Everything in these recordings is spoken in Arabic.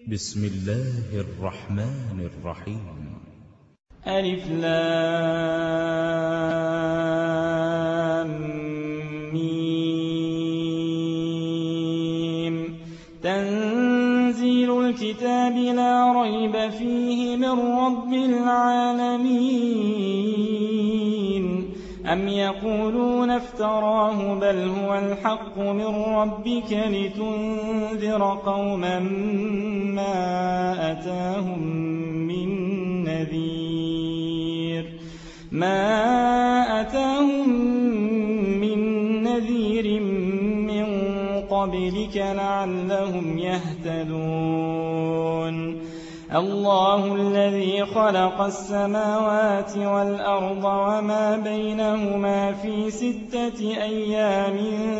بسم الله الرحمن الرحيم. ألف لام ميم. تنزيل الكتاب لا ريب فيه من رب العالمين. أم يقولون افتراه بل هو الحق من ربك لتنذر قوما ما أتاهم من نذير من قبلك لعلهم يهتدون. الله الذي خلق السماوات والأرض وما بينهما في 6 أيام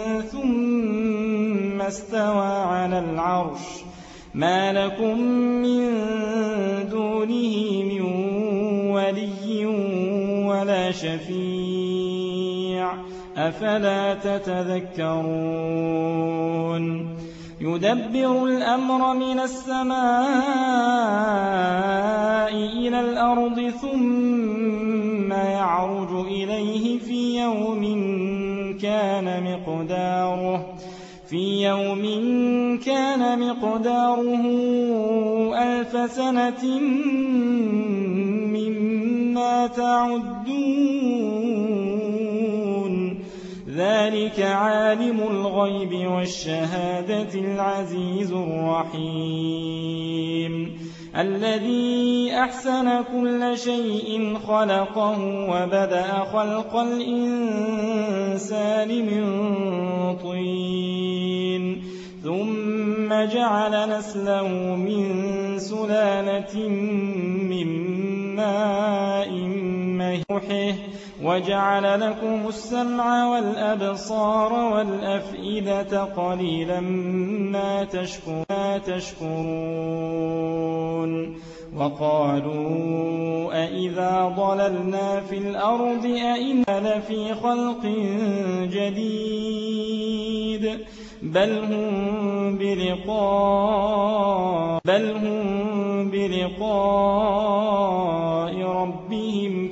ثم استوى على العرش. ما لكم من دونه من ولي ولا شفيع أفلا تتذكرون. يدبر الأمر من السماء إلى الأرض ثم يعرج إليه في يوم كان مقداره 1000 سنة مما تعدون. ذلك عالم الغيب والشهادة العزيز الرحيم. الذي أحسن كل شيء خلقه وبدأ خلق الإنسان من طين ثم جعل نسله من سلالة من ماء مهين وجعل لكم السمع والأبصار والأفئدة قليلا ما تشكرون. وقالوا أإذا ضللنا في الأرض أإنا لفي خلق جديد بل هم بلقاء ربهم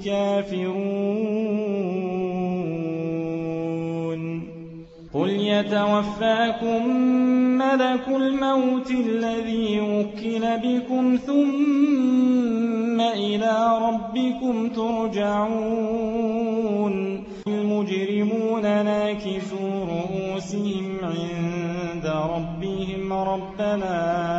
كافرون. قل يتوفاكم ملك الموت الذي وكل بكم ثم إلى ربكم ترجعون. المجرمون ناكثوا رؤوسهم عند ربهم ربنا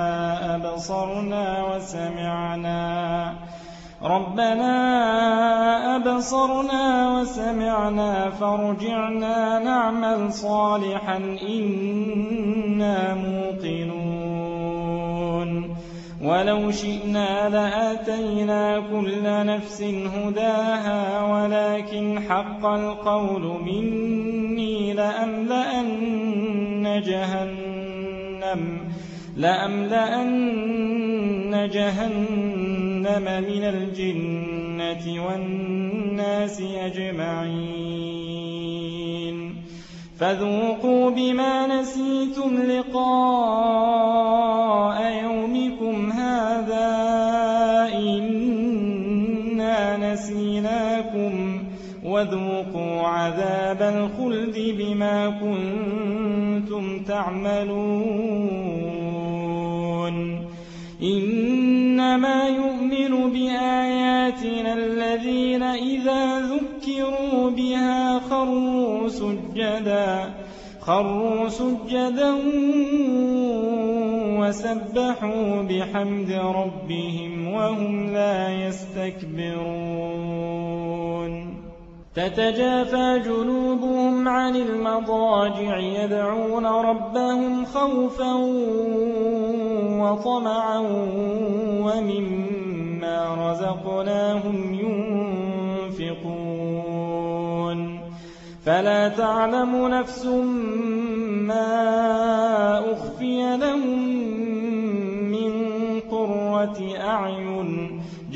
أبصرنا وسمعنا فارجعنا نعمل صالحا إنا موقنون. ولو شئنا لآتينا كل نفس هداها ولكن حق القول مني لأملأن جهنم من الجنة والناس أجمعين. فذوقوا بما نسيتم لقاء يومكم هذا إنا نسيناكم وذوقوا عذاب الخلد بما كنتم تعملون. إنما يؤمن بآياتنا الذين إذا ذكروا بها خروا سجدا وسبحوا بحمد ربهم وهم لا يستكبرون. تتجافى جنوبهم عن المضاجع يدعون ربهم خوفا وطمعا ومما رزقناهم ينفقون. فلا تعلم نفس ما أخفي لهم من قرة أعين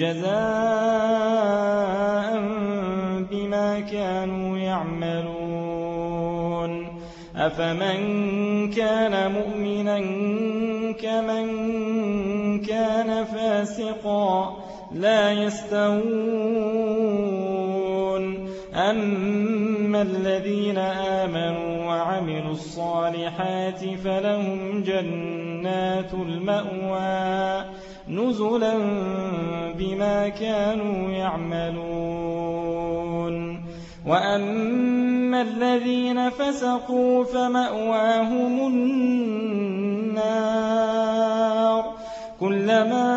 جزاء بما كانوا يعملون. أفمن كان مؤمنا كمن فاسقا لا يستوون أما الذين آمنوا وعملوا الصالحات فلهم جنات المأوى نزلا بما كانوا يعملون وأما الذين فسقوا فمأواهم النار كلما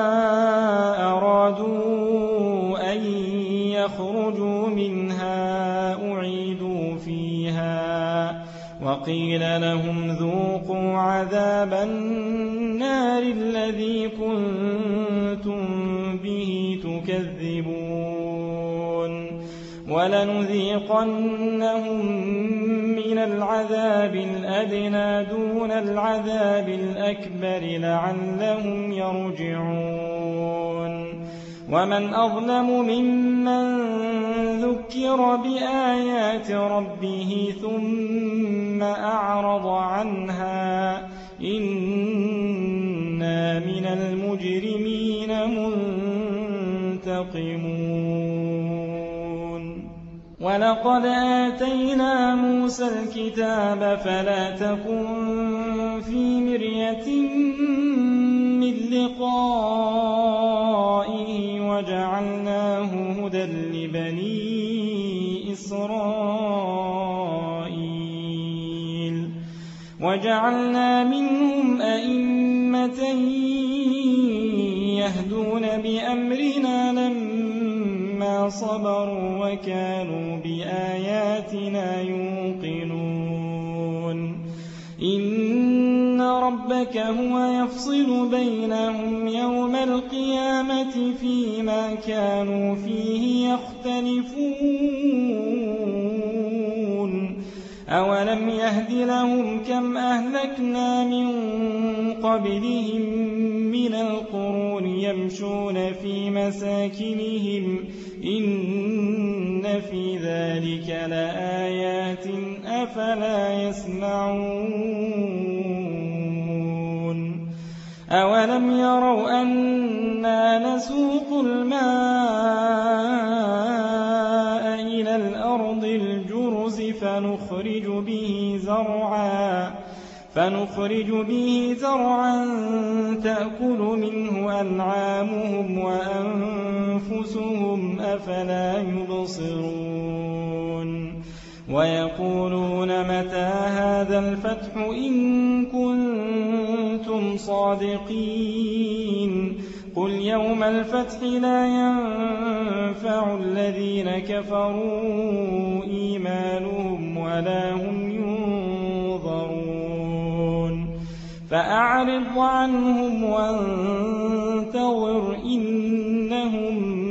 أرادوا أن يخرجوا منها أعيدوا فيها وقيل لهم ذوقوا عذاب النار الذي كنتم به تكذبون ولنذيقنهم من العذاب الأدنى دون العذاب الأكبر لعلهم يرجعون ومن أظلم ممن ذكر بآيات ربه ثم أعرض عنها إنا من المجرمين منتقمون ولقد آتينا موسى الكتاب فلا تكن في مرية من لقائه وجعلناه هدى لبني إسرائيل وجعلنا منهم أئمة يهدون بأمرنا لما صبروا وكانوا بآياتنا يوقنون إن ربك هو يفصل بينهم يوم القيامة فيما كانوا فيه يختلفون أولم يهد لهم كم أهلكنا من قبلهم من القرون يمشون في مساكنهم إن في ذلك لآيات أفلا يسمعون أولم يروا أنا نسوق الماء إلى الأرض الجرز فنخرج به زرعا تأكل منه أنعامهم وأنفسهم أفلا يبصرون ويقولون متى هذا الفتح إن كنتم صادقين قل يوم الفتح لا ينفع الذين كفروا إيمانهم ولا هم ينظرون فأعرض عنهم وانتظر إنهم